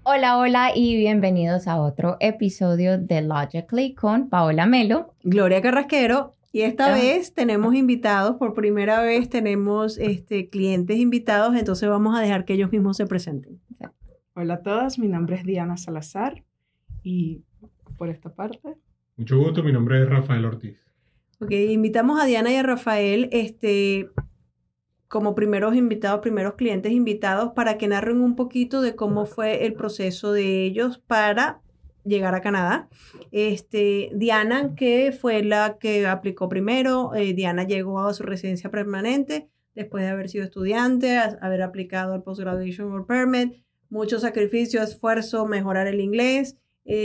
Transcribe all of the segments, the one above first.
Hola, hola y bienvenidos a otro episodio de Logically con Paola Melo. Gloria Carrasquero. Y esta vez tenemos invitados, por primera vez tenemos clientes invitados, entonces vamos a dejar que ellos mismos se presenten. Hola a todos, mi nombre es Diana Salazar y por esta parte. Mucho gusto, mi nombre es Rafael Ortiz. Ok, invitamos a Diana y a Rafael como primeros invitados, primeros clientes invitados para que narren un poquito de cómo fue el proceso de ellos para llegar a Canadá. Diana, que fue la que aplicó primero, Diana llegó a su residencia permanente después de haber sido estudiante, haber aplicado el Post-Graduation Work Permit, mucho sacrificio, esfuerzo, mejorar el inglés,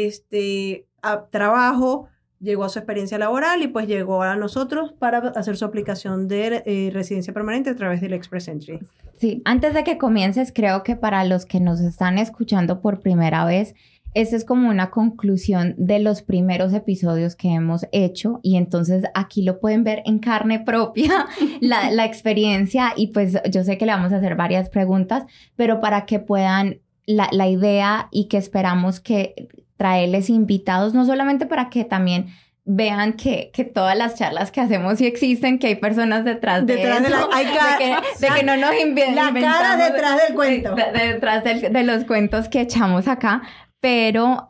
trabajo, llegó a su experiencia laboral y pues llegó a nosotros para hacer su aplicación de residencia permanente a través del Express Entry. Sí, antes de que comiences, creo que para los que nos están escuchando por primera vez, esta es como una conclusión de los primeros episodios que hemos hecho y entonces aquí lo pueden ver en carne propia, la experiencia, y pues yo sé que le vamos a hacer varias preguntas, pero para que puedan la idea y que esperamos que traerles invitados, no solamente para que también vean que todas las charlas que hacemos sí existen, que hay personas detrás de eso, de que no nos inventamos. La cara detrás del cuento. Detrás de los cuentos que echamos acá, pero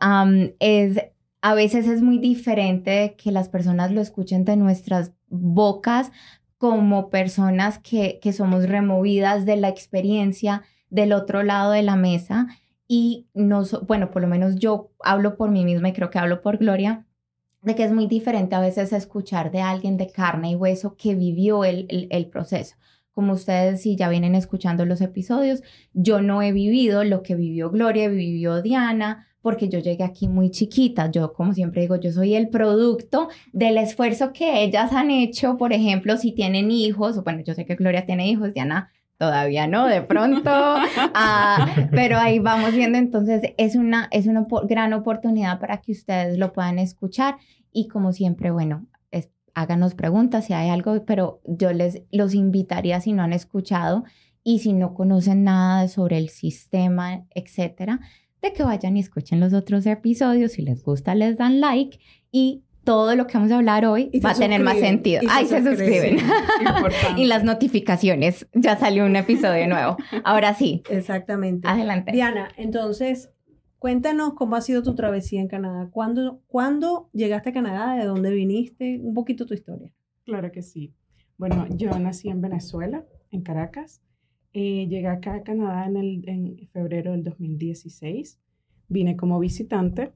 a veces es muy diferente que las personas lo escuchen de nuestras bocas como personas que somos removidas de la experiencia del otro lado de la mesa. Y bueno, por lo menos yo hablo por mí misma y creo que hablo por Gloria, de que es muy diferente a veces escuchar de alguien de carne y hueso que vivió el proceso. Como ustedes, si ya vienen escuchando los episodios, yo no he vivido lo que vivió Gloria, vivió Diana, porque yo llegué aquí muy chiquita. Yo, como siempre digo, yo soy el producto del esfuerzo que ellas han hecho. Por ejemplo, si tienen hijos, bueno, yo sé que Gloria tiene hijos, Diana todavía no, de pronto, pero ahí vamos viendo. Entonces es una gran oportunidad para que ustedes lo puedan escuchar y como siempre, bueno, háganos preguntas si hay algo, pero yo los invitaría, si no han escuchado y si no conocen nada sobre el sistema, etcétera, de que vayan y escuchen los otros episodios. Si les gusta, les dan like y todo lo que vamos a hablar hoy va a tener más sentido. Ahí se suscriben. Y las notificaciones. Ya salió un episodio nuevo. Ahora sí. Exactamente. Adelante. Diana, entonces, cuéntanos cómo ha sido tu travesía en Canadá. ¿Cuándo llegaste a Canadá? ¿De dónde viniste? Un poquito tu historia. Claro que sí. Bueno, yo nací en Venezuela, en Caracas. Llegué acá a Canadá en febrero del 2016. Vine como visitante.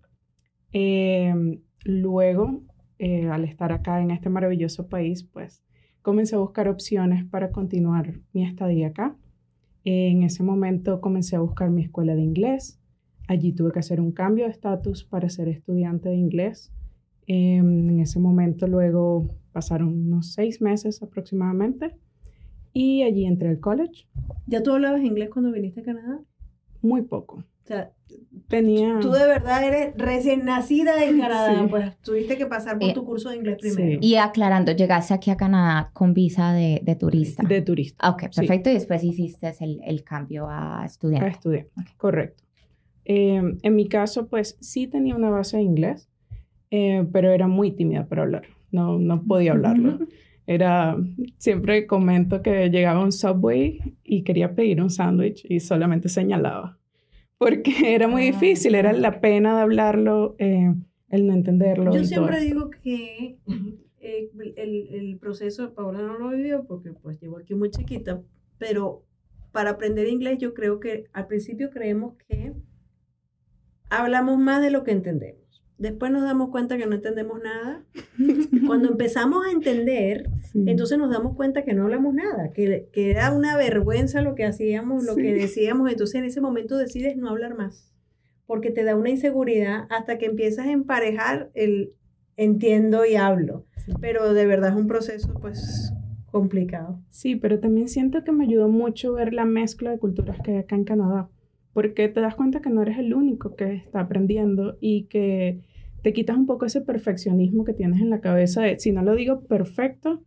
Luego, al estar acá en este maravilloso país, pues comencé a buscar opciones para continuar mi estadía acá. En ese momento comencé a buscar mi escuela de inglés. Allí tuve que hacer un cambio de estatus para ser estudiante de inglés. En ese momento luego pasaron unos 6 meses aproximadamente y allí entré al college. ¿Ya tú hablabas inglés cuando viniste a Canadá? Muy poco. O sea, tú de verdad eres recién nacida en Canadá, sí. Pues tuviste que pasar por tu curso de inglés primero. Sí. Y aclarando, llegaste aquí a Canadá con visa de turista. De turista. Ok, perfecto. Sí. Y después hiciste el cambio a estudiante. A estudiante, okay. Correcto. En mi caso, pues sí tenía una base de inglés, pero era muy tímida para hablar. No podía hablarlo. Siempre comento que llegaba a un Subway y quería pedir un sándwich y solamente señalaba. Porque era muy difícil, era la pena de hablarlo, el no entenderlo. Yo siempre digo que el proceso, Paola no lo vivió porque pues llegó aquí muy chiquita, pero para aprender inglés yo creo que al principio creemos que hablamos más de lo que entendemos. Después nos damos cuenta que no entendemos nada. Cuando empezamos a entender, entonces nos damos cuenta que no hablamos nada, que era una vergüenza lo que hacíamos, lo que decíamos. Entonces en ese momento decides no hablar más, porque te da una inseguridad hasta que empiezas a emparejar el entiendo y hablo. Pero de verdad es un proceso pues complicado. Sí, pero también siento que me ayudó mucho ver la mezcla de culturas que hay acá en Canadá. Porque te das cuenta que no eres el único que está aprendiendo y que te quitas un poco ese perfeccionismo que tienes en la cabeza de, si no lo digo perfecto,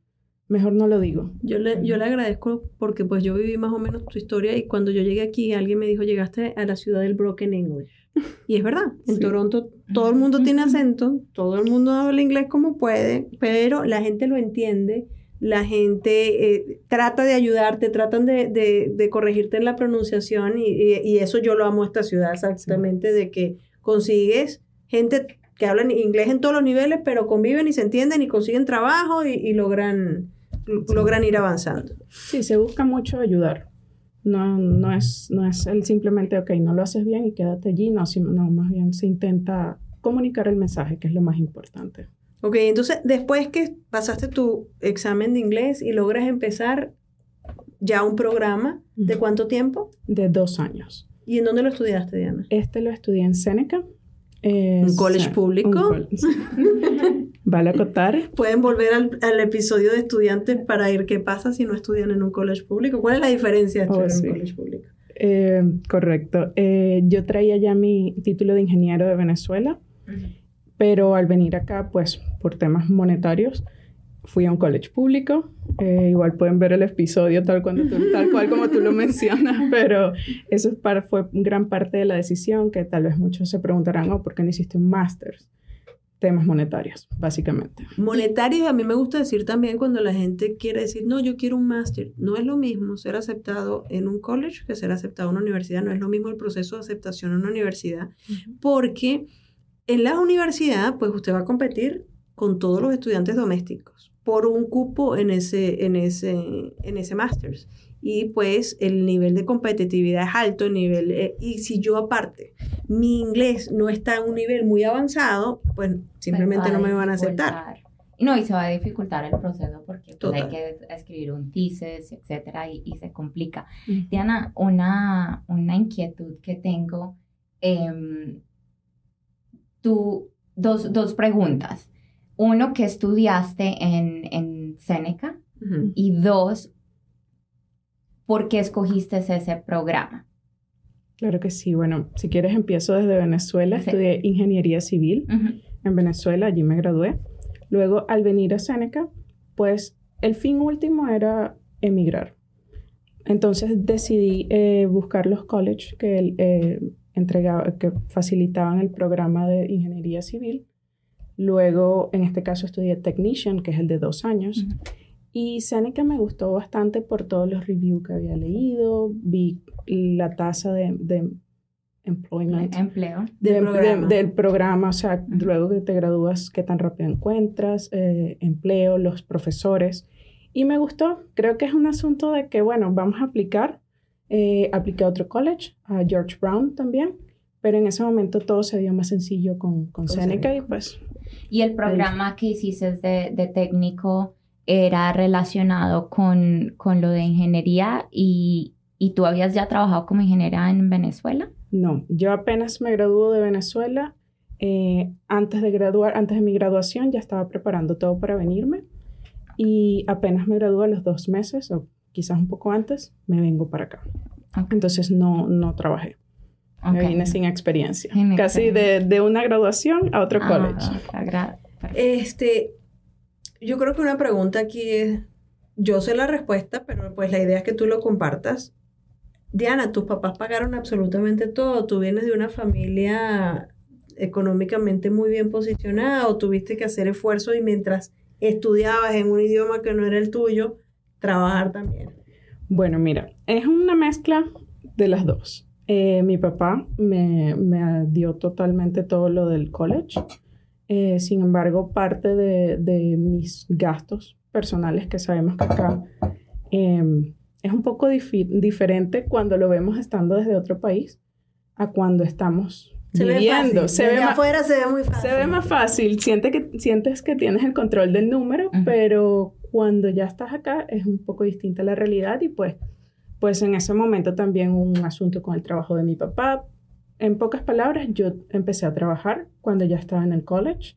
mejor no lo digo. Yo le agradezco porque pues yo viví más o menos tu historia y cuando yo llegué aquí alguien me dijo, llegaste a la ciudad del broken English. Y es verdad, en Sí. Toronto todo el mundo tiene acento, todo el mundo habla inglés como puede, pero la gente lo entiende, la gente trata de ayudarte, tratan de corregirte en la pronunciación y eso yo lo amo a esta ciudad exactamente, de que consigues gente que hablan inglés en todos los niveles, pero conviven y se entienden y consiguen trabajo y logran ir avanzando. Sí, se busca mucho ayudar. No es el simplemente, ok, no lo haces bien y quédate allí. No, más bien se intenta comunicar el mensaje, que es lo más importante. Ok, entonces después que pasaste tu examen de inglés y logras empezar ya un programa, ¿de cuánto tiempo? De 2 años. ¿Y en dónde lo estudiaste, Diana? Lo estudié en Seneca. ¿Un college público? Sí. Vale acotar. Pueden volver al episodio de estudiantes para ir qué pasa si no estudian en un college público. ¿Cuál es la diferencia de estudiar en un college público? Correcto. Yo traía ya mi título de ingeniero de Venezuela, pero al venir acá, pues por temas monetarios, fui a un college público. Igual pueden ver el episodio tal cual como tú lo mencionas, pero eso fue gran parte de la decisión, que tal vez muchos se preguntarán, ¿por qué no hiciste un máster? Temas monetarios, básicamente. Monetarios, a mí me gusta decir también cuando la gente quiere decir, no, yo quiero un máster. No es lo mismo ser aceptado en un college que ser aceptado en una universidad. No es lo mismo el proceso de aceptación en una universidad, porque en la universidad, pues usted va a competir con todos los estudiantes domésticos por un cupo en ese máster. Y pues el nivel de competitividad es alto, y si yo aparte, mi inglés no está en un nivel muy avanzado, pues simplemente no me van a aceptar. No, y se va a dificultar el proceso porque pues, hay que escribir un thesis, etcétera, y se complica. Diana, una inquietud que tengo, dos preguntas. Uno, ¿qué estudiaste en Seneca? Y 2, ¿por qué escogiste ese programa? Claro que sí. Bueno, si quieres empiezo desde Venezuela. Sí. Estudié ingeniería civil en Venezuela, allí me gradué. Luego, al venir a Seneca, pues el fin último era emigrar. Entonces decidí buscar los colleges que facilitaban el programa de ingeniería civil. Luego, en este caso, estudié Technician, que es el de 2 años. Y Seneca me gustó bastante por todos los reviews que había leído. Vi la tasa de employment. Empleo. Del programa. O sea, luego que te gradúas, qué tan rápido encuentras, empleo, los profesores. Y me gustó. Creo que es un asunto de que, bueno, vamos a aplicar. Apliqué a otro college, a George Brown también. Pero en ese momento todo se dio más sencillo con Seneca y pues... ¿Y el programa que hiciste de técnico era relacionado con lo de ingeniería y tú habías ya trabajado como ingeniera en Venezuela? No, yo apenas me graduó de Venezuela. Antes de mi graduación ya estaba preparando todo para venirme y apenas me gradué a los 2 meses o quizás un poco antes, me vengo para acá. Okay. Entonces no trabajé. Okay. Me vine sin experiencia. Casi de una graduación a otro college. Yo creo que una pregunta aquí es, yo sé la respuesta, pero pues la idea es que tú lo compartas. Diana, tus papás pagaron absolutamente todo. Tú vienes de una familia económicamente muy bien posicionada o tuviste que hacer esfuerzo y mientras estudiabas en un idioma que no era el tuyo, trabajar también. Bueno, mira, es una mezcla de las dos. Mi papá me dio totalmente todo lo del college. Sin embargo, parte de mis gastos personales, que sabemos que acá es un poco diferente cuando lo vemos estando desde otro país a cuando estamos viviendo. Afuera se ve muy fácil. Se ve más fácil. Sientes que tienes el control del número, pero cuando ya estás acá es un poco distinta la realidad y pues en ese momento también un asunto con el trabajo de mi papá. En pocas palabras, yo empecé a trabajar cuando ya estaba en el college,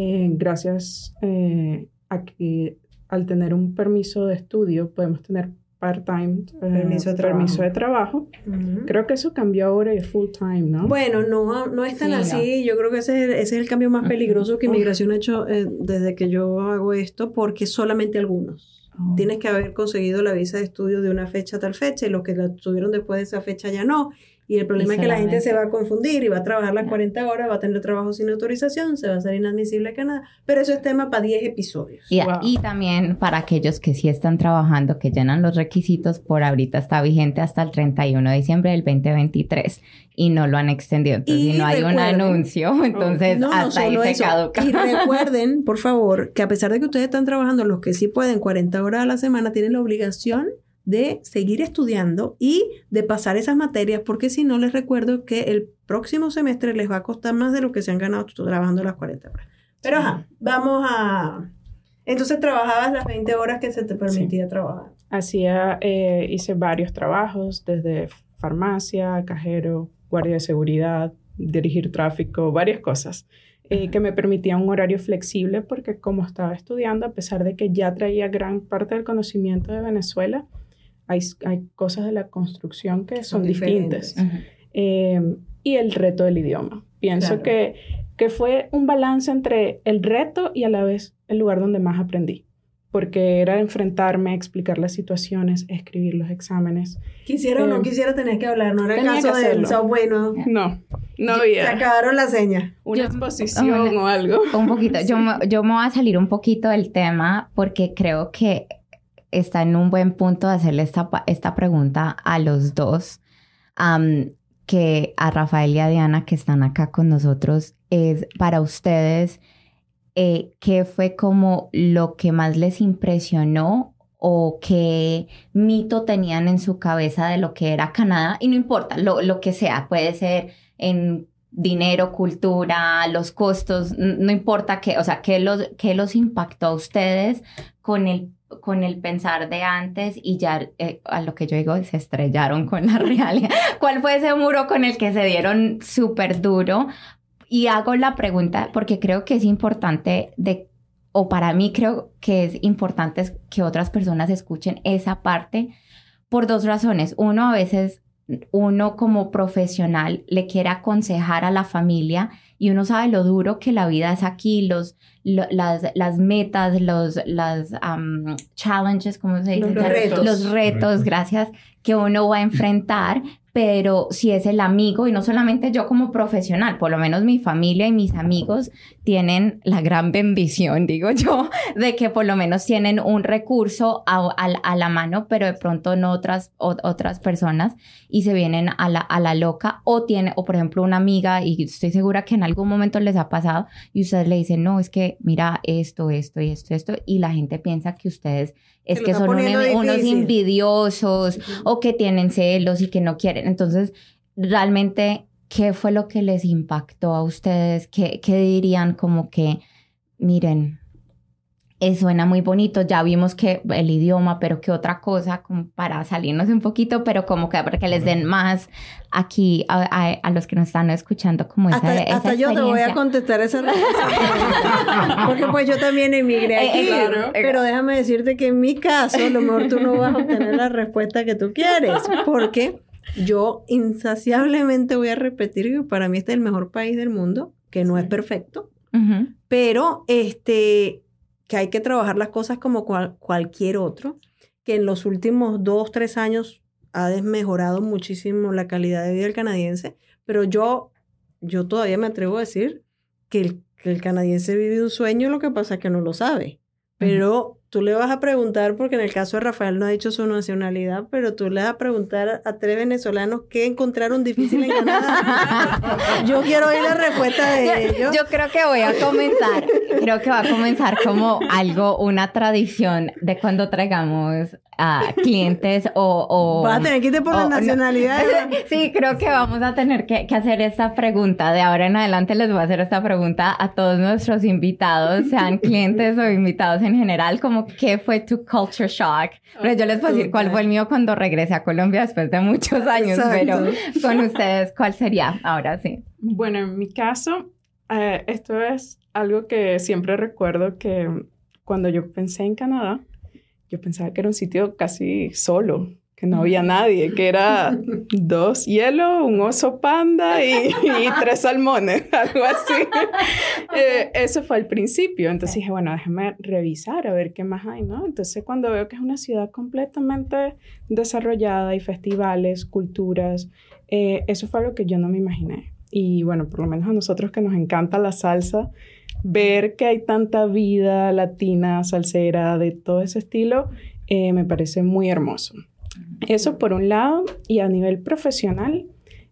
gracias a que al tener un permiso de estudio podemos tener part-time, permiso de trabajo. Creo que eso cambió ahora y es full-time, ¿no? Bueno, no es tan así. Yo creo que ese es el cambio más peligroso que Inmigración ha hecho desde que yo hago esto, porque solamente algunos. Tienes que haber conseguido la visa de estudio de una fecha a tal fecha, y los que la tuvieron después de esa fecha ya no. Y el problema es que la gente se va a confundir y va a trabajar las 40 horas, va a tener trabajo sin autorización, se va a hacer inadmisible a Canadá. Pero eso es tema para 10 episodios. Y también para aquellos que sí están trabajando, que llenan los requisitos, por ahorita está vigente hasta el 31 de diciembre del 2023 y no lo han extendido. Entonces, si no hay un anuncio, entonces hasta ahí se caduca. Y recuerden, por favor, que a pesar de que ustedes están trabajando, los que sí pueden 40 horas a la semana, tienen la obligación de seguir estudiando y de pasar esas materias, porque si no, les recuerdo que el próximo semestre les va a costar más de lo que se han ganado trabajando las 40 horas. Pero vamos a... Entonces, trabajabas las 20 horas que se te permitía trabajar. Hice varios trabajos, desde farmacia, cajero, guardia de seguridad, dirigir tráfico, varias cosas, que me permitían un horario flexible, porque como estaba estudiando, a pesar de que ya traía gran parte del conocimiento de Venezuela, hay cosas de la construcción que son distintas. Y el reto del idioma. Pienso que fue un balance entre el reto y a la vez el lugar donde más aprendí. Porque era enfrentarme, explicar las situaciones, escribir los exámenes. Quisiera o no quisiera, tener que hablar. No era el caso del software, ¿no? No había. Se acabaron las señas. Una exposición o algo. Un poquito. Yo me voy a salir un poquito del tema porque creo que está en un buen punto de hacerle esta pregunta a los dos, que a Rafael y a Diana, que están acá con nosotros, es para ustedes, ¿qué fue como lo que más les impresionó o qué mito tenían en su cabeza de lo que era Canadá? Y no importa, lo que sea, puede ser en dinero, cultura, los costos, no importa qué, o sea, qué los impactó a ustedes con el pensar de antes y ya a lo que yo digo, se estrellaron con la realidad. ¿Cuál fue ese muro con el que se dieron súper duro? Y hago la pregunta porque creo que es importante o para mí creo que es importante que otras personas escuchen esa parte por dos razones. Uno, a veces uno como profesional le quiere aconsejar a la familia y uno sabe lo duro que la vida es aquí, las metas, las challenges, ¿cómo se dice? Los retos, gracias, que uno va a enfrentar. Pero si es el amigo, y no solamente yo como profesional, por lo menos mi familia y mis amigos tienen la gran bendición, digo yo, de que por lo menos tienen un recurso a la mano, pero de pronto no otras personas, y se vienen a la loca, o por ejemplo una amiga, y estoy segura que en algún momento les ha pasado, y ustedes le dicen, no, es que mira esto, y la gente piensa que ustedes es que son unos envidiosos o que tienen celos y que no quieren. Entonces, realmente, ¿qué fue lo que les impactó a ustedes? ¿Qué dirían como que, miren, suena muy bonito, ya vimos que el idioma, pero qué otra cosa, como para salirnos un poquito, pero como que para que les den más aquí a los que nos están escuchando como esa hasta yo te voy a contestar esa respuesta. Porque pues yo también emigré aquí. Pero déjame decirte que en mi caso, a lo mejor tú no vas a obtener la respuesta que tú quieres. Porque yo insaciablemente voy a repetir que para mí este es el mejor país del mundo, que no es perfecto, pero que hay que trabajar las cosas como cualquier otro, que en los últimos 2-3 años ha desmejorado muchísimo la calidad de vida del canadiense, pero yo todavía me atrevo a decir que el canadiense vive un sueño, lo que pasa es que no lo sabe. Pero tú le vas a preguntar, porque en el caso de Rafael no ha dicho su nacionalidad, pero tú le vas a preguntar a 3 venezolanos qué encontraron difícil en Canadá. Yo quiero oír la respuesta de ellos. Yo creo que va a comenzar como una tradición de cuando traigamos a clientes o... Vas a tener que irte por la nacionalidad. No. Sí, creo que vamos a tener que hacer esta pregunta. De ahora en adelante les voy a hacer esta pregunta a todos nuestros invitados, sean clientes o invitados en general, como ¿qué fue tu culture shock? Pero yo les puedo decir cuál fue el mío cuando regresé a Colombia después de muchos años. Exacto. Pero con ustedes, ¿cuál sería? Ahora sí. Bueno, en mi caso, esto es algo que siempre recuerdo, que cuando yo pensé en Canadá, yo pensaba que era un sitio casi solo, que no había nadie, que era 2 hielos, un oso panda y 3 salmones, algo así. Eso fue al principio. Entonces dije, bueno, déjame revisar a ver qué más hay, ¿no? Entonces cuando veo que es una ciudad completamente desarrollada, hay festivales, culturas, eso fue algo que yo no me imaginé. Y bueno, por lo menos a nosotros que nos encanta la salsa, ver que hay tanta vida latina, salsera, de todo ese estilo, me parece muy hermoso. Eso por un lado, y a nivel profesional,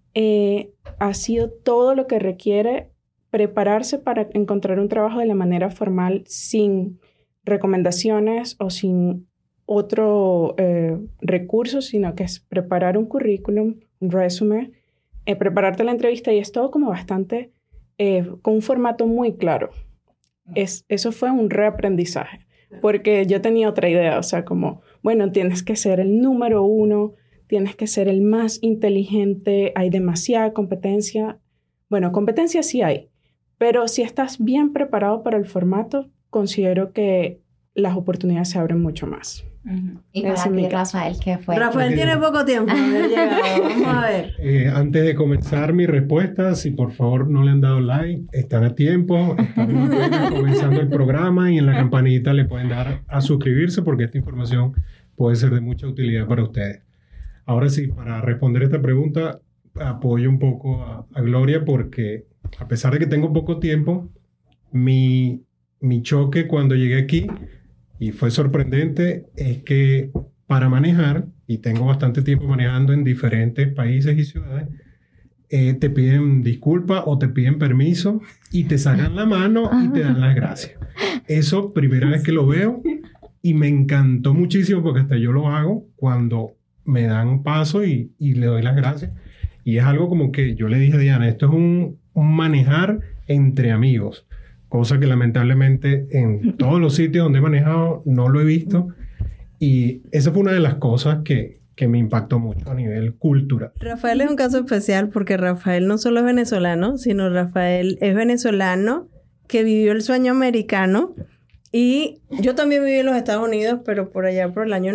ha sido todo lo que requiere prepararse para encontrar un trabajo de la manera formal sin recomendaciones o sin otro recurso, sino que es preparar un currículum, un resumen, prepararte la entrevista, y es todo como bastante, con un formato muy claro. Eso fue un reaprendizaje, porque yo tenía otra idea, o sea, como, bueno, tienes que ser el número 1, tienes que ser el más inteligente, hay demasiada competencia. Bueno, competencia sí hay, pero si estás bien preparado para el formato, considero que las oportunidades se abren mucho más. Y para ti, Rafael, ¿qué fue? Rafael tiene poco tiempo de haber llegado. Vamos a ver. Antes de comenzar mi respuesta, si por favor no le han dado like, están a tiempo, estamos comenzando el programa, y en la campanita le pueden dar a suscribirse, porque esta información puede ser de mucha utilidad para ustedes. Ahora sí, para responder esta pregunta, apoyo un poco a Gloria, porque a pesar de que tengo poco tiempo, mi choque cuando llegué aquí, y fue sorprendente, es que para manejar, y tengo bastante tiempo manejando en diferentes países y ciudades, te piden disculpas o te piden permiso y te sacan la mano y te dan las gracias. Eso, primera vez que lo veo, y me encantó muchísimo, porque hasta yo lo hago cuando me dan un paso y le doy las gracias. Y es algo como que yo le dije a Diana, esto es un manejar entre amigos. Cosa que lamentablemente en todos los sitios donde he manejado no lo he visto. Y esa fue una de las cosas que me impactó mucho a nivel cultural. Rafael es un caso especial, porque Rafael no solo es venezolano, sino Rafael es venezolano que vivió el sueño americano. Y yo también viví en los Estados Unidos, pero por allá por el año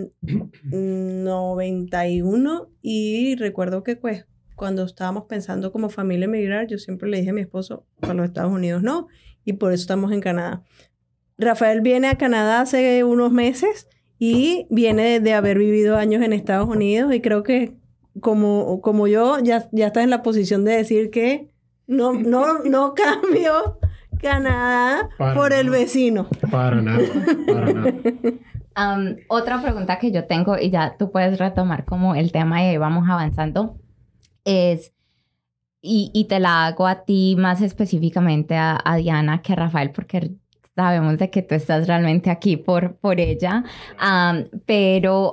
91. Y recuerdo que pues cuando estábamos pensando como familia emigrar, yo siempre le dije a mi esposo, para los Estados Unidos no. Y por eso estamos en Canadá. Rafael viene a Canadá hace unos meses y viene de haber vivido años en Estados Unidos, y creo que como yo ya está en la posición de decir que no cambio Canadá por el vecino. Para nada, para nada. Otra pregunta que yo tengo, y ya tú puedes retomar como el tema y ahí vamos avanzando, es... Y te la hago a ti más específicamente a Diana que a Rafael, porque sabemos de que tú estás realmente aquí por ella. Pero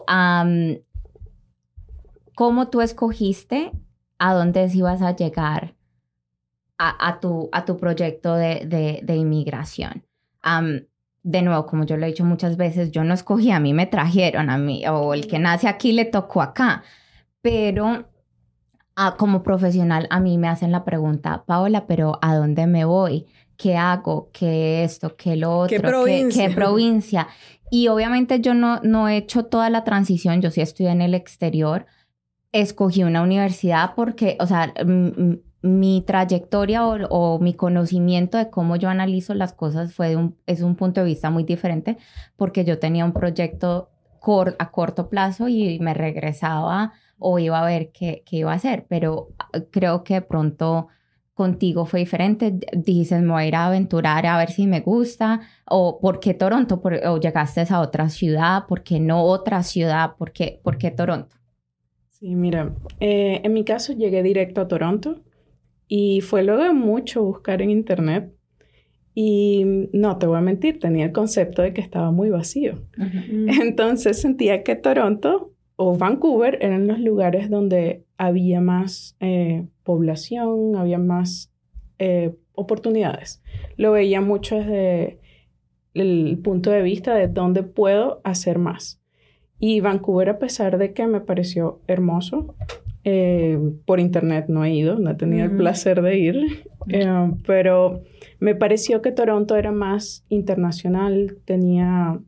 ¿cómo tú escogiste a dónde ibas a llegar a tu proyecto de inmigración? De nuevo, como yo lo he dicho muchas veces, yo no escogí, a mí me trajeron, a mí, o el que nace aquí le tocó acá. Pero... como profesional, a mí me hacen la pregunta, Paola, pero ¿a dónde me voy? ¿Qué hago? ¿Qué esto? ¿Qué lo otro? ¿Qué provincia? Y obviamente yo no he hecho toda la transición, yo sí estudié en el exterior, escogí una universidad porque, o sea, mi trayectoria o mi conocimiento de cómo yo analizo las cosas es un punto de vista muy diferente, porque yo tenía un proyecto a corto plazo y me regresaba o iba a ver qué iba a hacer, pero creo que de pronto contigo fue diferente. Dices, me voy a ir a aventurar a ver si me gusta, o ¿por qué Toronto? O llegaste a otra ciudad, ¿por qué no otra ciudad? ¿Por qué Toronto? Sí, mira, en mi caso llegué directo a Toronto y fue luego de mucho buscar en internet. Y no te voy a mentir, tenía el concepto de que estaba muy vacío. Uh-huh. Entonces sentía que Toronto o Vancouver eran los lugares donde había más población, había más oportunidades. Lo veía mucho desde el punto de vista de dónde puedo hacer más. Y Vancouver, a pesar de que me pareció hermoso, por internet no he ido, no he tenido el placer de ir, pero me pareció que Toronto era más internacional, tenía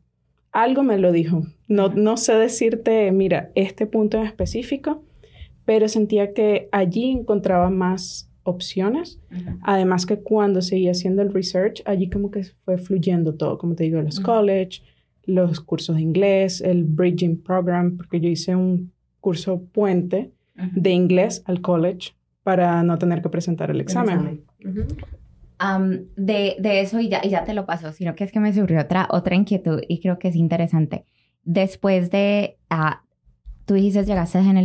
algo me lo dijo. No sé decirte, mira, este punto en específico, pero sentía que allí encontraba más opciones. Además que cuando seguía haciendo el research, allí como que fue fluyendo todo, como te digo, los college, los cursos de inglés, el bridging program, porque yo hice un curso puente de inglés al college para no tener que presentar el examen. De eso y ya te lo paso, sino que es que me surgió otra inquietud y creo que es interesante. Después de, tú dijiste llegaste en el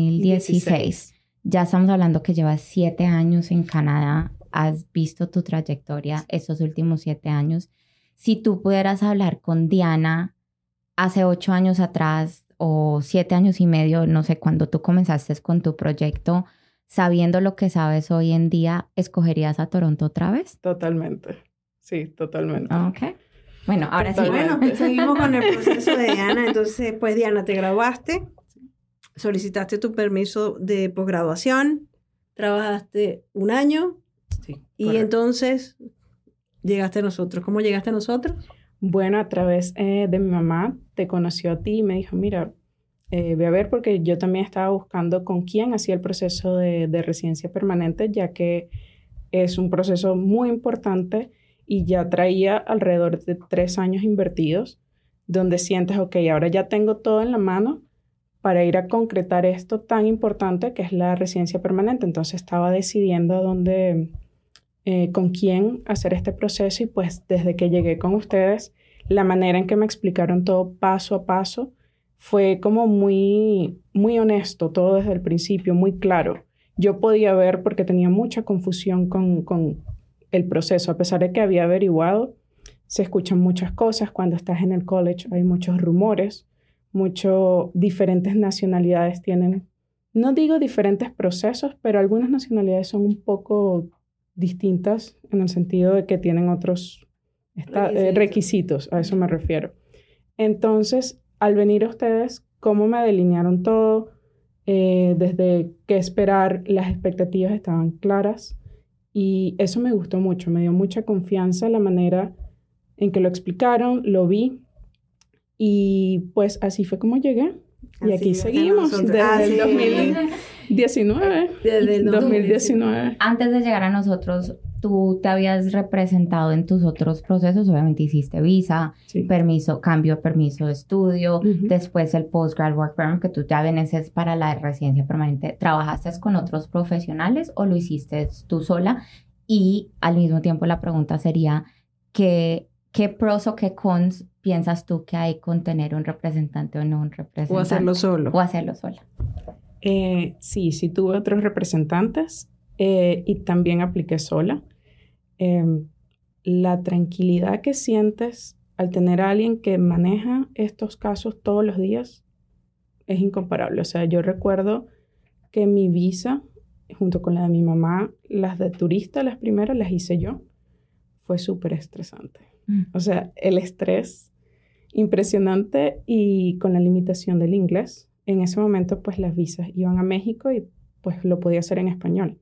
2016, ya estamos hablando que llevas 7 años en Canadá, has visto tu trayectoria estos últimos 7 años. Si tú pudieras hablar con Diana hace 8 años atrás o 7 años y medio, no sé, cuando tú comenzaste con tu proyecto, sabiendo lo que sabes hoy en día, ¿escogerías a Toronto otra vez? Totalmente. Sí, totalmente. Ok. Bueno, ahora Totalmente. sí. Bueno, seguimos con el proceso de Diana. Entonces, pues Diana, te graduaste, solicitaste tu permiso de posgraduación, trabajaste 1 año Sí, y correcto. entonces llegaste a nosotros. ¿Cómo llegaste a nosotros? Bueno, a través de mi mamá te conoció a ti y me dijo, mira, ve a ver porque yo también estaba buscando con quién hacía el proceso de residencia permanente, ya que es un proceso muy importante y ya traía alrededor de 3 años invertidos, donde sientes, ok, ahora ya tengo todo en la mano para ir a concretar esto tan importante que es la residencia permanente. Entonces estaba decidiendo a dónde, con quién hacer este proceso y pues desde que llegué con ustedes, la manera en que me explicaron todo paso a paso fue como muy, muy honesto, todo desde el principio, muy claro. Yo podía ver porque tenía mucha confusión con el proceso, a pesar de que había averiguado, se escuchan muchas cosas. Cuando estás en el college hay muchos rumores, diferentes nacionalidades tienen, no digo diferentes procesos, pero algunas nacionalidades son un poco distintas en el sentido de que tienen otros requisitos, a eso me refiero. Entonces, al venir a ustedes, ¿cómo me delinearon todo? Desde qué esperar, las expectativas estaban claras y eso me gustó mucho, me dio mucha confianza la manera en que lo explicaron, lo vi y pues así fue como llegué. Y aquí seguimos desde el 2019. Desde el 2019. Antes de llegar a nosotros, tú te habías representado en tus otros procesos, obviamente hiciste visa, Sí. cambio de permiso de estudio, después el postgrad work permit, que tú ya vienes es para la residencia permanente. ¿Trabajaste con otros profesionales o lo hiciste tú sola? Y al mismo tiempo la pregunta sería, ¿qué pros o qué cons piensas tú que hay con tener un representante o no un representante? O hacerlo solo. O hacerlo sola. Sí tuve otros representantes y también apliqué sola. La tranquilidad que sientes al tener a alguien que maneja estos casos todos los días es incomparable. O sea, yo recuerdo que mi visa, junto con la de mi mamá, las de turista, las primeras, las hice yo. Fue súper estresante. O sea, el estrés impresionante y con la limitación del inglés. En ese momento, pues las visas iban a México y pues lo podía hacer en español.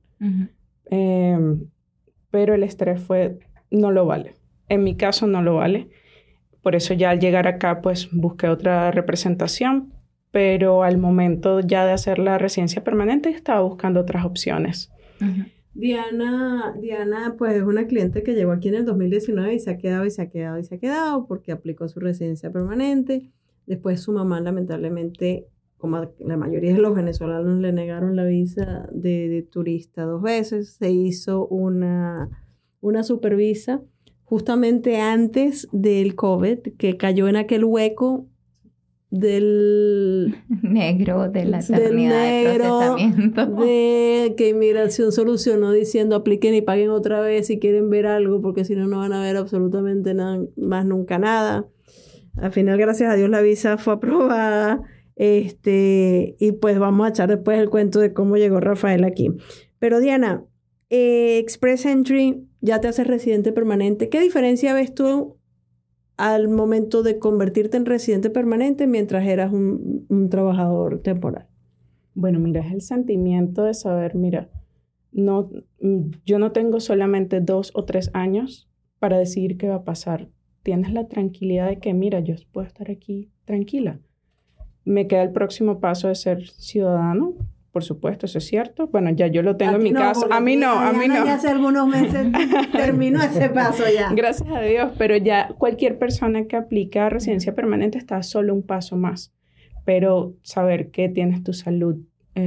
Pero el estrés no lo vale. En mi caso no lo vale. Por eso ya al llegar acá, pues busqué otra representación. Pero al momento ya de hacer la residencia permanente, estaba buscando otras opciones. Diana, pues es una cliente que llegó aquí en el 2019 y se ha quedado porque aplicó su residencia permanente. Después su mamá, lamentablemente, como la mayoría de los venezolanos, le negaron la visa de turista 2 veces. Se hizo una supervisa justamente antes del COVID, que cayó en aquel hueco del negro de la eternidad de procesamiento. De que inmigración solucionó diciendo apliquen y paguen otra vez si quieren ver algo, porque si no, no van a ver absolutamente nada, más nunca nada. Al final, gracias a Dios, la visa fue aprobada. Y pues vamos a echar después el cuento de cómo llegó Rafael aquí. Pero Diana, Express Entry ya te hace residente permanente. ¿Qué diferencia ves tú al momento de convertirte en residente permanente mientras eras un trabajador temporal? Bueno, mira, es el sentimiento de saber, mira, yo no tengo solamente 2 o 3 años para decidir qué va a pasar. tienes la tranquilidad de que, mira, yo puedo estar aquí tranquila. Me queda el próximo paso de ser ciudadano. Por supuesto, eso es cierto. Bueno, ya yo lo tengo en mi caso. A mí no. Ya hace algunos meses terminó ese paso ya. Gracias a Dios, pero ya cualquier persona que aplica a residencia permanente está solo un paso más. Pero saber que tienes tu salud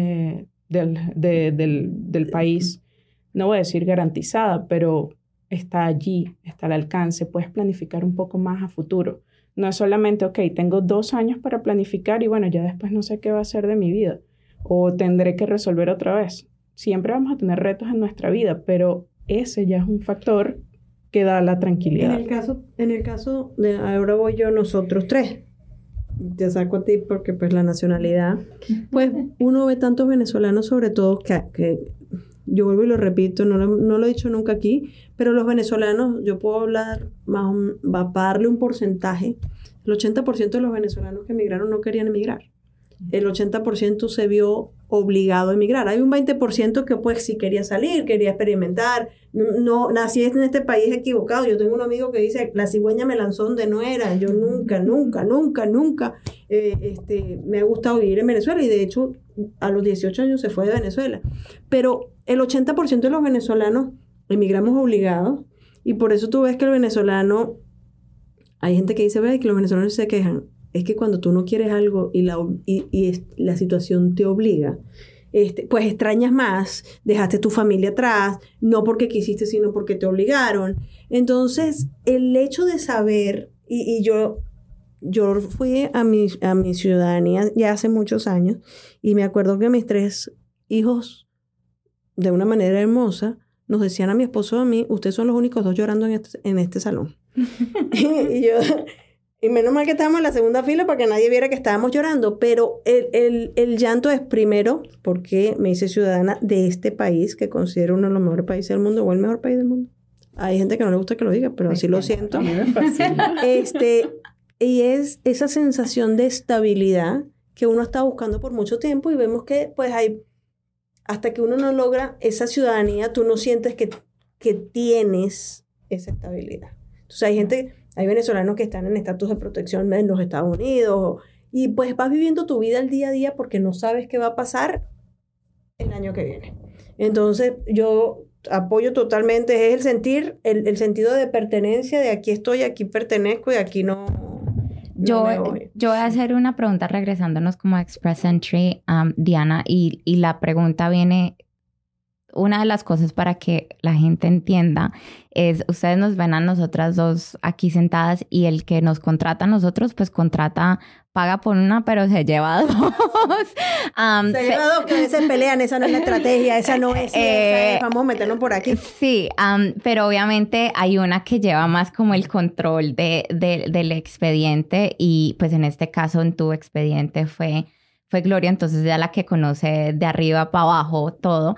del país, no voy a decir garantizada, pero está allí, está al alcance. Puedes planificar un poco más a futuro. No es solamente, ok, tengo 2 años para planificar y bueno, ya después no sé qué va a ser de mi vida. O tendré que resolver otra vez. Siempre vamos a tener retos en nuestra vida, pero ese ya es un factor que da la tranquilidad. En el caso de, ahora voy yo, nosotros 3. Te saco a ti porque pues la nacionalidad. Pues uno ve tantos venezolanos, sobre todo, que yo vuelvo y lo repito, no lo he dicho nunca aquí, pero los venezolanos, yo puedo hablar para darle un porcentaje. El 80% de los venezolanos que emigraron no querían emigrar. El 80% se vio obligado a emigrar. Hay un 20% que pues sí quería salir, quería experimentar. No, nací en este país equivocado. Yo tengo un amigo que dice, la cigüeña me lanzó donde no era. Yo nunca me ha gustado vivir en Venezuela y de hecho a los 18 años se fue de Venezuela. Pero el 80% de los venezolanos emigramos obligados y por eso tú ves que el venezolano, hay gente que dice, ve que los venezolanos se quejan. Es que cuando tú no quieres algo y la situación te obliga, pues extrañas más, dejaste tu familia atrás, no porque quisiste, sino porque te obligaron. Entonces, el hecho de saber, y yo fui a mi ciudadanía ya hace muchos años, y me acuerdo que mis 3 hijos, de una manera hermosa, nos decían a mi esposo y a mí, ustedes son los únicos 2 llorando en este salón. Y menos mal que estábamos en la segunda fila para que nadie viera que estábamos llorando, pero el llanto es primero porque me hice ciudadana de este país que considero uno de los mejores países del mundo o el mejor país del mundo. Hay gente que no le gusta que lo diga, pero así lo siento. A mí me fascina. Y es esa sensación de estabilidad que uno está buscando por mucho tiempo y vemos que pues hasta que uno no logra esa ciudadanía, tú no sientes que tienes esa estabilidad. Entonces hay venezolanos que están en estatus de protección en los Estados Unidos y pues vas viviendo tu vida al día a día porque no sabes qué va a pasar el año que viene. Entonces yo apoyo totalmente, es el sentido de pertenencia, de aquí estoy, aquí pertenezco y aquí no me voy. Yo voy a hacer una pregunta regresándonos como a Express Entry, Diana, y la pregunta viene... Una de las cosas para que la gente entienda es, ustedes nos ven a nosotras 2 aquí sentadas y el que nos contrata a nosotros, pues paga por una, pero se lleva 2. Se lleva 2 que a veces pelean, esa no es la estrategia, esa no es, vamos a meternos por aquí. Sí, pero obviamente hay una que lleva más como el control del expediente y pues en este caso en tu expediente fue Gloria, entonces ya la que conoce de arriba para abajo todo.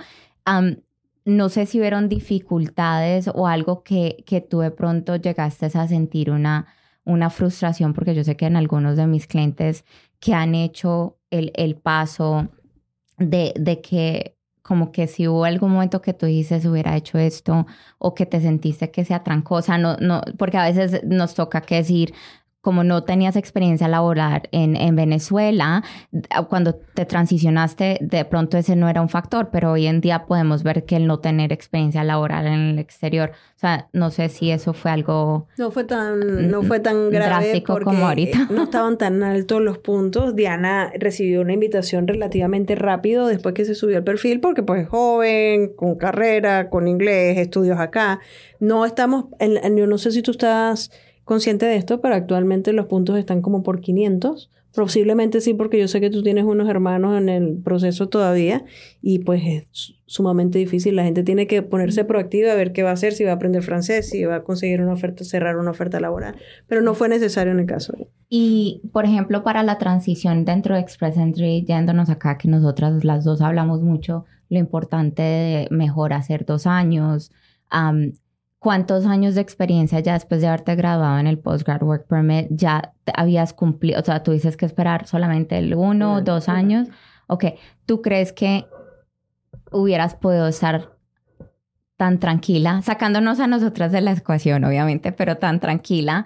No sé si hubieron dificultades o algo que tú de pronto llegaste a sentir una frustración, porque yo sé que en algunos de mis clientes que han hecho el paso de que como que si hubo algún momento que tú dices hubiera hecho esto o que te sentiste que se atrancó, o sea, no, porque a veces nos toca que decir, como no tenías experiencia laboral en Venezuela, cuando te transicionaste, de pronto ese no era un factor, pero hoy en día podemos ver que el no tener experiencia laboral en el exterior, o sea, no sé si eso fue algo... No fue tan grave drástico porque como ahorita. No estaban tan altos los puntos. Diana recibió una invitación relativamente rápido después que se subió al perfil, porque pues joven, con carrera, con inglés, estudios acá. No estamos, yo no sé si tú estás... consciente de esto, pero actualmente los puntos están como por 500. Posiblemente sí, porque yo sé que tú tienes unos hermanos en el proceso todavía y pues es sumamente difícil. La gente tiene que ponerse proactiva a ver qué va a hacer, si va a aprender francés, si va a conseguir una oferta, cerrar una oferta laboral. Pero no fue necesario en el caso. Y, por ejemplo, para la transición dentro de Express Entry, yéndonos acá, que nosotras las 2 hablamos mucho, lo importante de mejor hacer 2 años, ¿cuántos años de experiencia ya después de haberte graduado en el Postgrad Work Permit ya habías cumplido? O sea, tú dices que esperar solamente el 1 o 2 años. Ok, ¿tú crees que hubieras podido estar tan tranquila, sacándonos a nosotras de la ecuación, obviamente, pero tan tranquila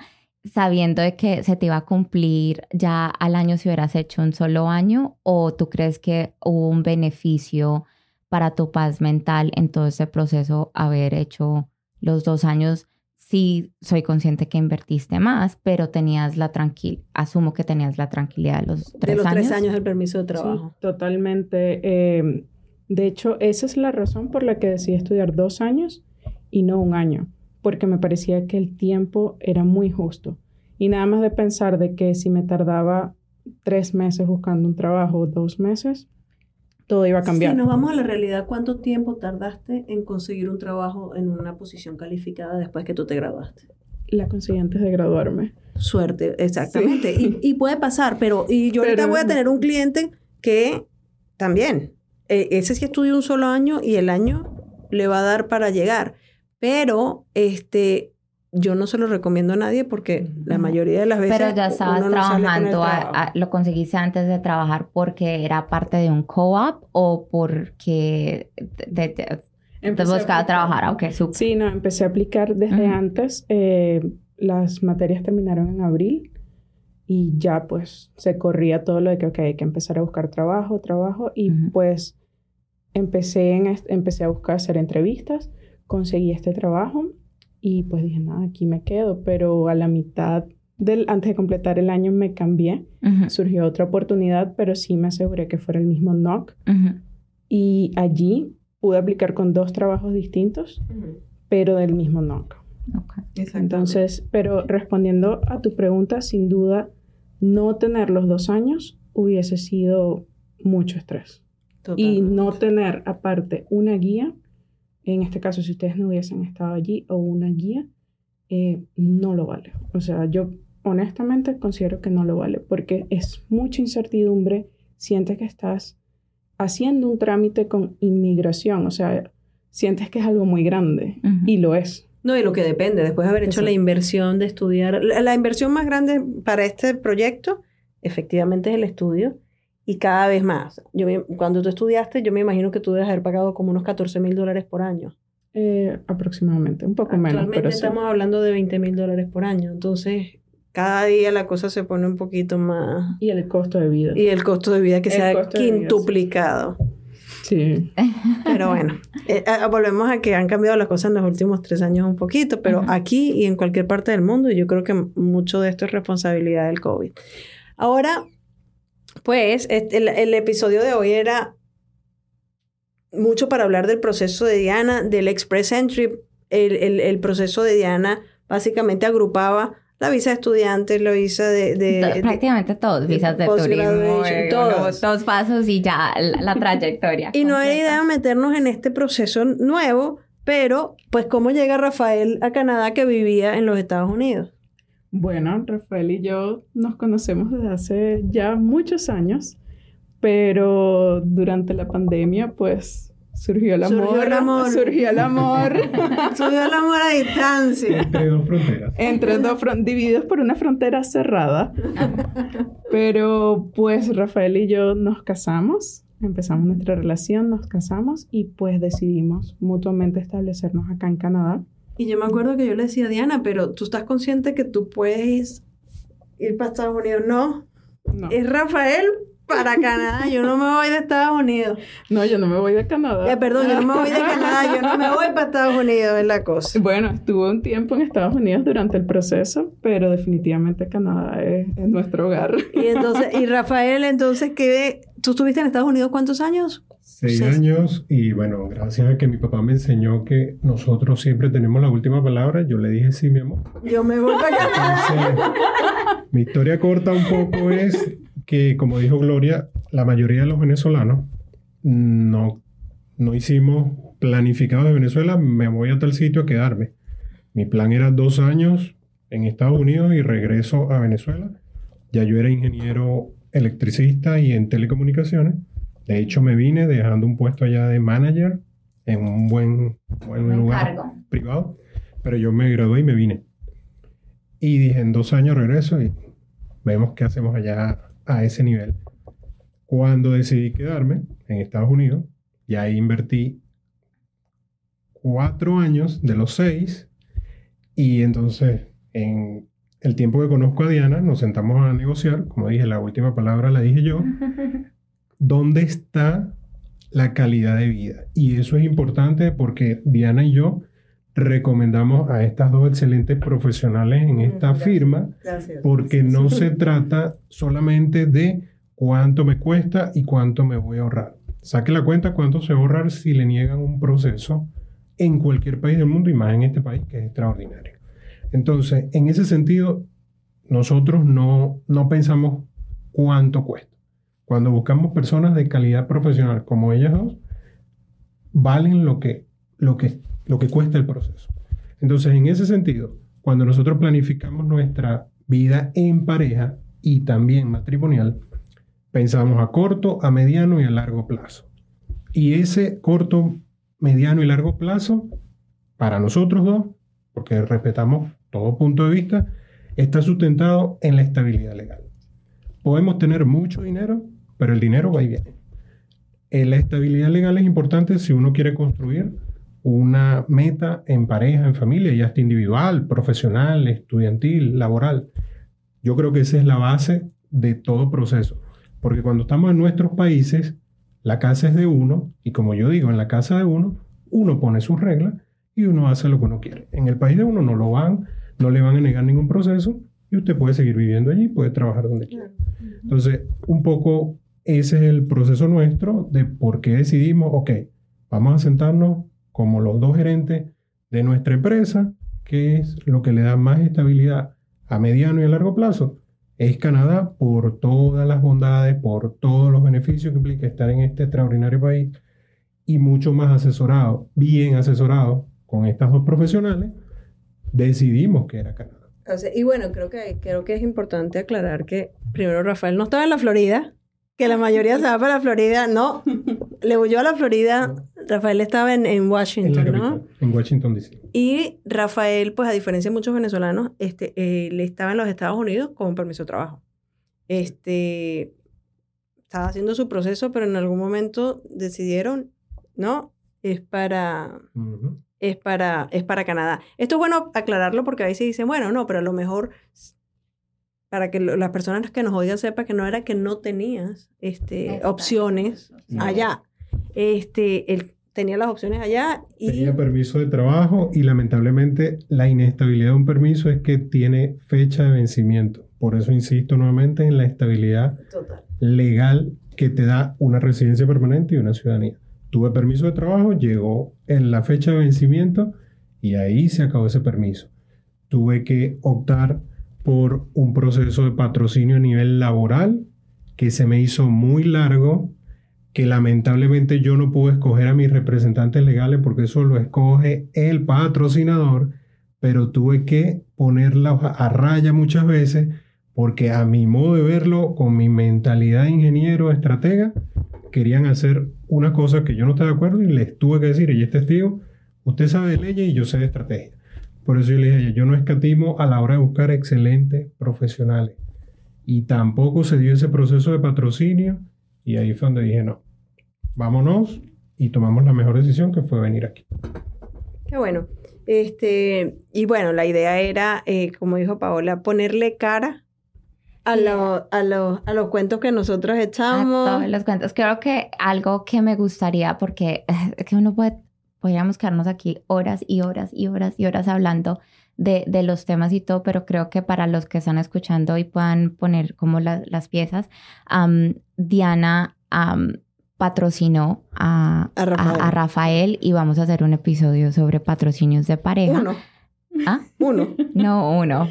sabiendo de que se te iba a cumplir ya al año si hubieras hecho un solo año, o tú crees que hubo un beneficio para tu paz mental en todo ese proceso haber hecho los 2 años? Sí, soy consciente que invertiste más, pero tenías asumo que tenías la tranquilidad de los 3 años. De los 3 años del permiso de trabajo. Sí, totalmente. De hecho, esa es la razón por la que decidí estudiar 2 años y no 1 año, porque me parecía que el tiempo era muy justo. Y nada más de pensar de que si me tardaba 3 meses buscando un trabajo, 2 meses, todo iba a cambiar. Si nos vamos a la realidad, ¿cuánto tiempo tardaste en conseguir un trabajo en una posición calificada después que tú te graduaste? La conseguí antes de graduarme. Suerte, exactamente. Sí. Y puede pasar, pero yo ahorita voy a tener un cliente que también, ese sí estudió un solo año y el año le va a dar para llegar. Pero yo no se lo recomiendo a nadie porque la mayoría de las veces... Pero ya estabas trabajando, ¿lo conseguiste antes de trabajar porque era parte de un co-op o porque te buscaba trabajar? Okay, super. Sí, no, empecé a aplicar desde antes. Las materias terminaron en abril y ya pues se corría todo lo de que hay que empezar a buscar trabajo y pues empecé a buscar hacer entrevistas, conseguí este trabajo. Y pues dije, nada, aquí me quedo. Pero a la mitad, antes de completar el año, me cambié. Surgió otra oportunidad, pero sí me aseguré que fuera el mismo NOC. Y allí pude aplicar con 2 trabajos distintos, pero del mismo NOC. Okay. Entonces, pero respondiendo a tu pregunta, sin duda, no tener los 2 años hubiese sido mucho estrés. Totalmente. Y no tener, aparte, una guía. En este caso, si ustedes no hubiesen estado allí o una guía, no lo vale. O sea, yo honestamente considero que no lo vale porque es mucha incertidumbre. Sientes que estás haciendo un trámite con inmigración. O sea, sientes que es algo muy grande y lo es. No, y lo que depende, después de haber hecho la inversión de estudiar. La inversión más grande para este proyecto, efectivamente, es el estudio. Y cada vez más. Cuando tú estudiaste, yo me imagino que tú debes haber pagado como unos $14,000 por año. Aproximadamente, un poco menos. Actualmente estamos hablando de $20,000 por año. Entonces, cada día la cosa se pone un poquito más... Y el costo de vida. Y el costo de vida que se ha quintuplicado. Sí. Pero bueno, volvemos a que han cambiado las cosas en los últimos 3 años un poquito, pero aquí y en cualquier parte del mundo, yo creo que mucho de esto es responsabilidad del COVID. Ahora... Pues el episodio de hoy era mucho para hablar del proceso de Diana, del Express Entry. El proceso de Diana básicamente agrupaba la visa de estudiantes, la visa prácticamente todos, visas de turismo, todos pasos y ya la trayectoria. Y no era idea meternos en este proceso nuevo, pero pues cómo llega Rafael a Canadá que vivía en los Estados Unidos. Bueno, Rafael y yo nos conocemos desde hace ya muchos años, pero durante la pandemia, pues, surgió el amor. Surgió el amor a distancia. Entre 2 fronteras. Divididos por una frontera cerrada. Pero, pues, Rafael y yo nos casamos, empezamos nuestra relación, nos casamos y, pues, decidimos mutuamente establecernos acá en Canadá. Y yo me acuerdo que yo le decía a Diana, pero ¿tú estás consciente que tú puedes ir para Estados Unidos? No. Es Rafael para Canadá. Yo no me voy de Estados Unidos. No, yo no me voy de Canadá. Perdón, yo no me voy de Canadá. Yo no me voy para Estados Unidos, es la cosa. Bueno, estuve un tiempo en Estados Unidos durante el proceso, pero definitivamente Canadá es nuestro hogar. Y Rafael, entonces, ¿tú estuviste en Estados Unidos cuántos años? 6 años y bueno, gracias a que mi papá me enseñó que nosotros siempre tenemos la última palabra, yo le dije sí, mi amor. Yo me voy para acá. Entonces, mi historia corta un poco es que, como dijo Gloria, la mayoría de los venezolanos no hicimos planificado de Venezuela, me voy a tal sitio a quedarme. Mi plan era 2 años en Estados Unidos y regreso a Venezuela. Ya yo era ingeniero electricista y en telecomunicaciones. De hecho, me vine dejando un puesto allá de manager en un buen lugar privado. Pero yo me gradué y me vine. Y dije, en 2 años regreso y vemos qué hacemos allá a ese nivel. Cuando decidí quedarme en Estados Unidos, ya invertí 4 años de los 6. Y entonces, en el tiempo que conozco a Diana, nos sentamos a negociar, como dije, la última palabra la dije yo, ¿dónde está la calidad de vida? Y eso es importante porque Diana y yo recomendamos a estas dos excelentes profesionales en esta firma, porque no se trata solamente de cuánto me cuesta y cuánto me voy a ahorrar. Saque la cuenta cuánto se va a ahorrar si le niegan un proceso en cualquier país del mundo y más en este país que es extraordinario. Entonces, en ese sentido, nosotros no pensamos cuánto cuesta. Cuando buscamos personas de calidad profesional como ellas dos, valen lo que cuesta el proceso. Entonces, en ese sentido, cuando nosotros planificamos nuestra vida en pareja y también matrimonial, pensamos a corto, a mediano y a largo plazo. Y ese corto, mediano y largo plazo, para nosotros dos, porque respetamos todo punto de vista, está sustentado en la estabilidad legal. Podemos tener mucho dinero, pero el dinero va y viene. La estabilidad legal es importante si uno quiere construir una meta en pareja, en familia, ya sea individual, profesional, estudiantil, laboral. Yo creo que esa es la base de todo proceso. Porque cuando estamos en nuestros países, la casa es de uno, y como yo digo, en la casa de uno pone sus reglas y uno hace lo que uno quiere. En el país de uno no le van a negar ningún proceso y usted puede seguir viviendo allí, puede trabajar donde quiera. Entonces, un poco ese es el proceso nuestro de por qué decidimos, ok, vamos a sentarnos como los dos gerentes de nuestra empresa, que es lo que le da más estabilidad a mediano y a largo plazo, es Canadá por todas las bondades, por todos los beneficios que implica estar en este extraordinario país y mucho más asesorado, bien asesorado con estas dos profesionales, decidimos que era Canadá. O sea, y bueno, creo que es importante aclarar que primero Rafael no estaba en la Florida, que la mayoría se va para la Florida, no, le huyó a la Florida. Rafael estaba en Washington, ¿no? En Washington, D.C. Y Rafael, pues a diferencia de muchos venezolanos, él estaba en los Estados Unidos con un permiso de trabajo. Estaba haciendo su proceso, pero en algún momento decidieron, ¿no? Es para Canadá. Esto es bueno aclararlo porque a veces dicen, bueno, no, pero a lo mejor para que las personas que nos oigan sepan que no era que no tenías opciones allá. Él tenía las opciones allá y... Tenía permiso de trabajo y lamentablemente la inestabilidad de un permiso es que tiene fecha de vencimiento. Por eso insisto nuevamente en la estabilidad legal que te da una residencia permanente y una ciudadanía. Tuve permiso de trabajo, llegó en la fecha de vencimiento y ahí se acabó ese permiso. Tuve que optar por un proceso de patrocinio a nivel laboral que se me hizo muy largo, que lamentablemente yo no pude escoger a mis representantes legales porque eso lo escoge el patrocinador, pero tuve que ponerla a raya muchas veces porque a mi modo de verlo, con mi mentalidad de ingeniero, estratega, querían hacer una cosa que yo no estaba de acuerdo y les tuve que decir, ella es testigo, usted sabe de leyes y yo sé de estrategia. Por eso yo le dije, yo no escatimo a la hora de buscar excelentes profesionales. Y tampoco se dio ese proceso de patrocinio y ahí fue donde dije, no, vámonos y tomamos la mejor decisión que fue venir aquí. Qué bueno. Y bueno, la idea era, como dijo Paola, ponerle cara a los cuentos que nosotros echamos. A todos los cuentos. Creo que algo que me gustaría, porque es que podríamos quedarnos aquí horas y horas y horas y horas hablando de los temas y todo, pero creo que para los que están escuchando y puedan poner como las piezas, Diana patrocinó a Rafael y vamos a hacer un episodio sobre patrocinios de pareja. Uno. No, uno.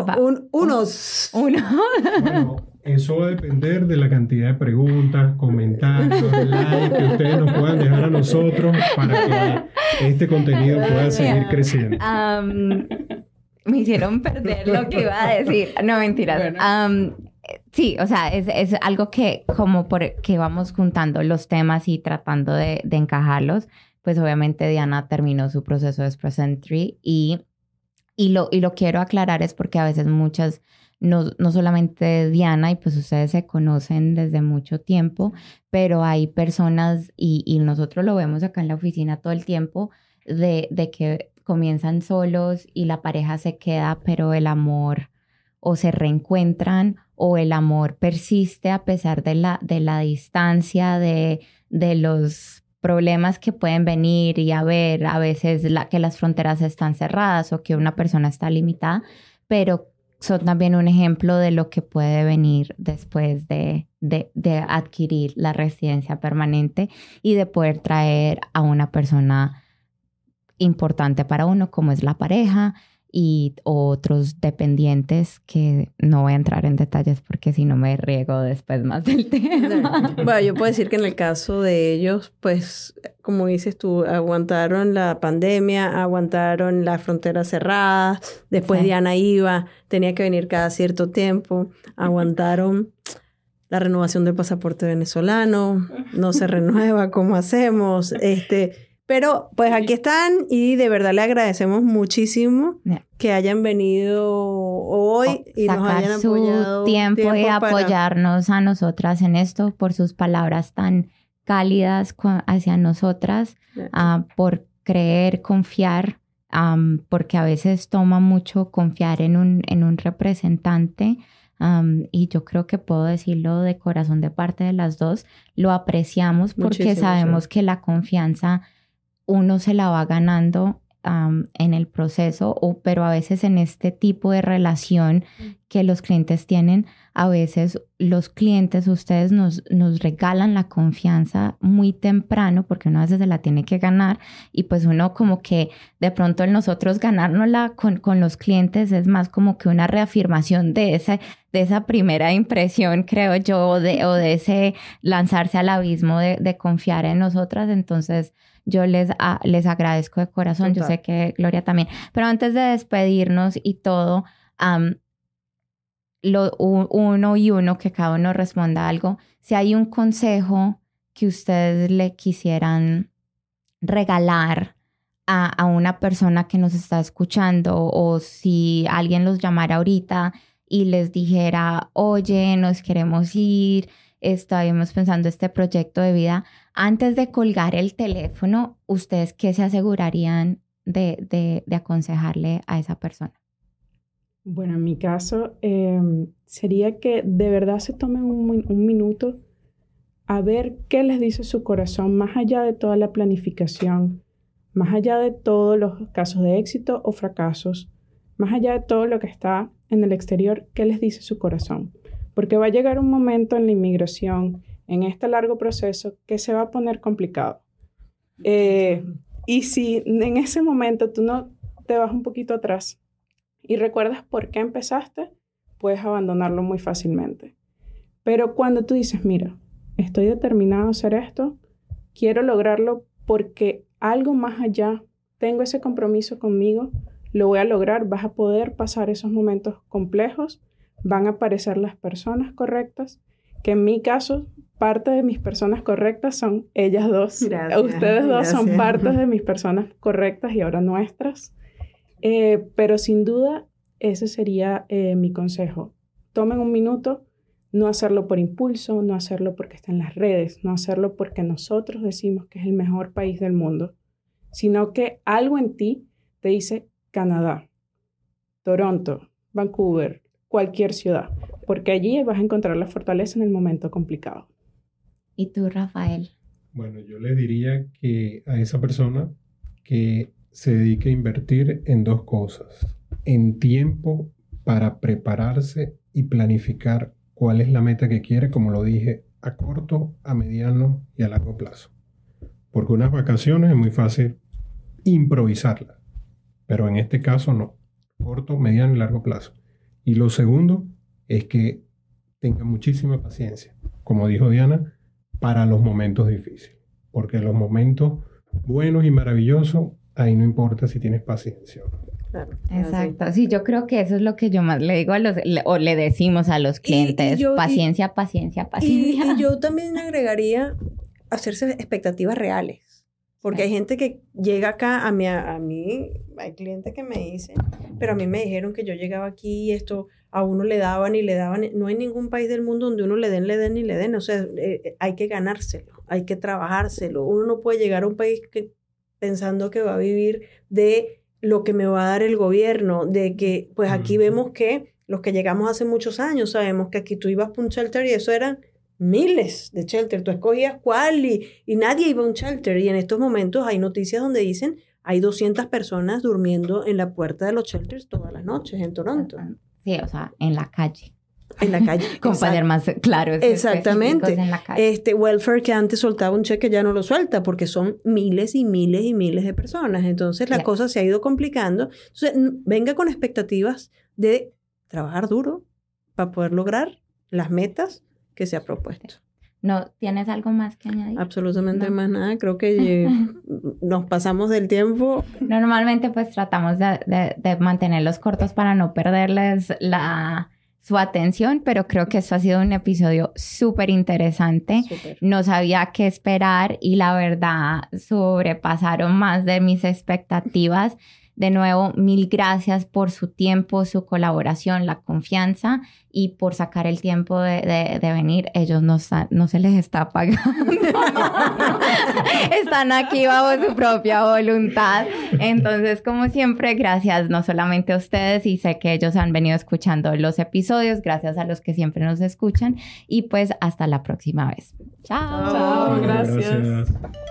Unos. Bueno, eso va a depender de la cantidad de preguntas, comentarios, likes que ustedes nos puedan dejar a nosotros para que este contenido pueda seguir creciendo. Me hicieron perder lo que iba a decir. No, mentiras. Bueno. Sí, o sea, es algo que como que vamos juntando los temas y tratando de encajarlos, pues obviamente Diana terminó su proceso de Express Entry y lo quiero aclarar es porque a veces muchas, no solamente Diana, y pues ustedes se conocen desde mucho tiempo, pero hay personas, y nosotros lo vemos acá en la oficina todo el tiempo, de que comienzan solos y la pareja se queda, pero el amor o se reencuentran o el amor persiste a pesar de la distancia, de los problemas que pueden venir y haber a veces que las fronteras están cerradas o que una persona está limitada, pero son también un ejemplo de lo que puede venir después de adquirir la residencia permanente y de poder traer a una persona importante para uno, como es la pareja y otros dependientes, que no voy a entrar en detalles porque si no me riego después más del tema. Bueno, yo puedo decir que en el caso de ellos, pues, como dices tú, aguantaron la pandemia, aguantaron las fronteras cerradas, después Sí. Diana iba, tenía que venir cada cierto tiempo, aguantaron la renovación del pasaporte venezolano, no se renueva, ¿cómo hacemos? Pero pues aquí están y de verdad le agradecemos muchísimo que hayan venido hoy y nos hayan apoyado. Su tiempo y apoyarnos a nosotras en esto, por sus palabras tan cálidas hacia nosotras, por creer, confiar, porque a veces toma mucho confiar en un representante. Y yo creo que puedo decirlo de corazón de parte de las dos, lo apreciamos porque muchísimo, sabemos sí. que la confianza uno se la va ganando en el proceso, pero a veces en este tipo de relación que los clientes tienen, a veces los clientes, ustedes nos regalan la confianza muy temprano porque uno a veces se la tiene que ganar y pues uno como que de pronto el nosotros ganárnosla con los clientes es más como que una reafirmación de esa primera impresión, creo yo, o de ese lanzarse al abismo de confiar en nosotras. Entonces yo les agradezco de corazón. Total. Yo sé que Gloria también. Pero antes de despedirnos y todo, uno que cada uno responda algo. Si hay un consejo que ustedes le quisieran regalar a una persona que nos está escuchando, o si alguien los llamara ahorita y les dijera, oye, nos queremos ir, estábamos pensando este proyecto de vida, antes de colgar el teléfono, ¿ustedes qué se asegurarían de aconsejarle a esa persona? Bueno, en mi caso sería que de verdad se tomen un minuto a ver qué les dice su corazón, más allá de toda la planificación, más allá de todos los casos de éxito o fracasos, más allá de todo lo que está en el exterior, qué les dice su corazón. Porque va a llegar un momento en la inmigración, en este largo proceso, que se va a poner complicado. Y si en ese momento tú no te vas un poquito atrás y recuerdas por qué empezaste, puedes abandonarlo muy fácilmente. Pero cuando tú dices, mira, estoy determinado a hacer esto, quiero lograrlo porque algo más allá, tengo ese compromiso conmigo, lo voy a lograr, vas a poder pasar esos momentos complejos, van a aparecer las personas correctas, que en mi caso, parte de mis personas correctas son ellas dos. Gracias, ustedes dos son partes de mis personas correctas y ahora nuestras. Pero sin duda, ese sería mi consejo. Tomen un minuto, no hacerlo por impulso, no hacerlo porque está en las redes, no hacerlo porque nosotros decimos que es el mejor país del mundo, sino que algo en ti te dice Canadá, Toronto, Vancouver, cualquier ciudad, porque allí vas a encontrar la fortaleza en el momento complicado. ¿Y tú, Rafael? Bueno, yo le diría que a esa persona que se dedique a invertir en dos cosas. En tiempo para prepararse y planificar cuál es la meta que quiere, como lo dije, a corto, a mediano y a largo plazo. Porque unas vacaciones es muy fácil improvisarlas, pero en este caso no. Corto, mediano y largo plazo. Y lo segundo es que tenga muchísima paciencia, como dijo Diana, para los momentos difíciles. Porque los momentos buenos y maravillosos, ahí no importa si tienes paciencia o no. Claro, exacto. Sí, yo creo que eso es lo que yo más le digo o le decimos a los clientes. Paciencia. Y yo también agregaría hacerse expectativas reales. Porque hay gente que llega acá, a mí hay clientes que me dicen, pero a mí me dijeron que yo llegaba aquí y esto a uno le daban y le daban. No hay ningún país del mundo donde uno le den. O sea, hay que ganárselo, hay que trabajárselo. Uno no puede llegar a un país pensando que va a vivir de lo que me va a dar el gobierno, de que pues aquí vemos que Los que llegamos hace muchos años sabemos que aquí tú ibas para un shelter y eso eran miles de shelter. Tú escogías cuál y nadie iba a un shelter. Y en estos momentos hay noticias donde dicen hay 200 personas durmiendo en la puerta de los shelters todas las noches en Toronto. Sí, o sea, en la calle. En la calle. Con para ser más claros. Exactamente. En la calle. Welfare que antes soltaba un cheque ya no lo suelta porque son miles y miles y miles de personas. Entonces la cosa se ha ido complicando. Entonces venga con expectativas de trabajar duro para poder lograr las metas que se ha propuesto. ¿No tienes algo más que añadir? Absolutamente más nada. Creo que nos pasamos del tiempo. Normalmente pues tratamos de mantenerlos cortos para no perderles su atención, pero creo que esto ha sido un episodio súper interesante. No sabía qué esperar y la verdad sobrepasaron más de mis expectativas. De nuevo, mil gracias por su tiempo, su colaboración, la confianza y por sacar el tiempo de venir. Ellos no se les está pagando. Están aquí bajo su propia voluntad. Entonces, como siempre, gracias no solamente a ustedes, y sé que ellos han venido escuchando los episodios, gracias a los que siempre nos escuchan, y pues hasta la próxima vez. Chao. Chao, gracias.